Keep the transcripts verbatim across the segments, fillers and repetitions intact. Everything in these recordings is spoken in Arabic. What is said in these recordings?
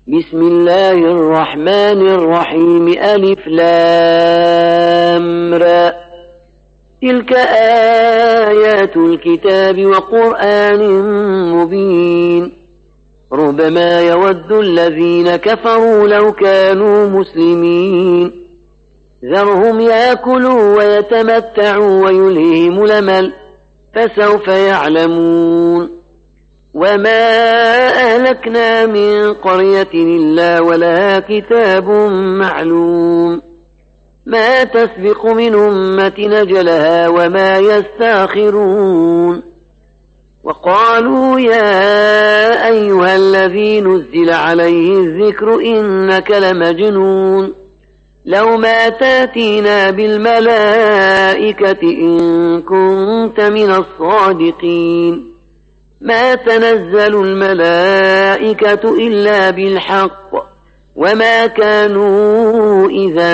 بسم الله الرحمن الرحيم ألف لام را تلك آيات الكتاب وقرآن مبين ربما يود الذين كفروا لو كانوا مسلمين ذرهم يأكلوا ويتمتعوا ويلههم الأمل فسوف يعلمون وما أهلكنا من قرية إلا ولها كتاب معلوم ما تسبق من أمة أجلها وما يستأخرون وقالوا يا أيها الذي نزل عليه الذكر إنك لمجنون لو ما تاتينا بالملائكة إن كنت من الصادقين ما تنزل الملائكة إلا بالحق وما كانوا إذا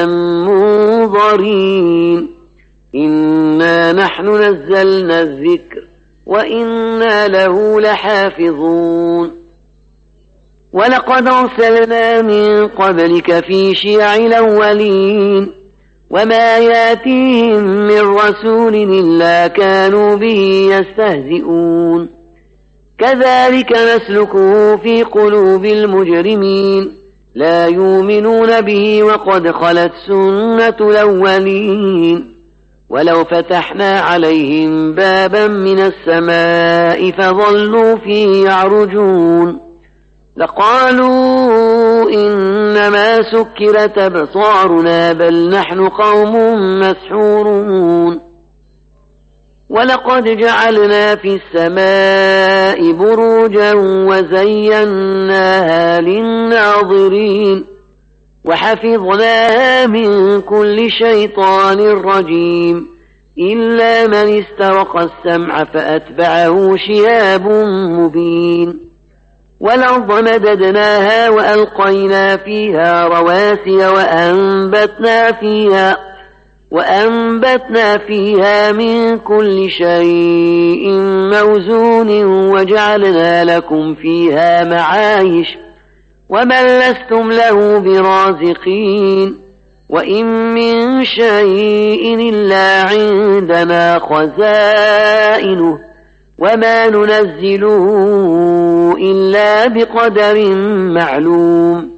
منظرين إنا نحن نزلنا الذكر وإنا له لحافظون ولقد أرسلنا من قبلك في شيع الأولين وما ياتيهم من رسول إلا كانوا به يستهزئون كذلك نسلكه في قلوب المجرمين لا يؤمنون به وقد خلت سنة الأولين ولو فتحنا عليهم بابا من السماء فظلوا فيه يعرجون لقالوا إنما سكرت أبصارنا بل نحن قوم مسحورون ولقد جعلنا في السماء بروجا وزيناها للناظرين وحفظناها من كل شيطان رجيم إلا من استرق السمع فأتبعه شهاب مبين والأرض مددناها وألقينا فيها رواسي وأنبتنا فيها وأنبتنا فيها من كل شيء موزون وجعلنا لكم فيها معايش ومن لستم له برازقين وإن من شيء إلا عندنا خزائنه وما ننزله إلا بقدر معلوم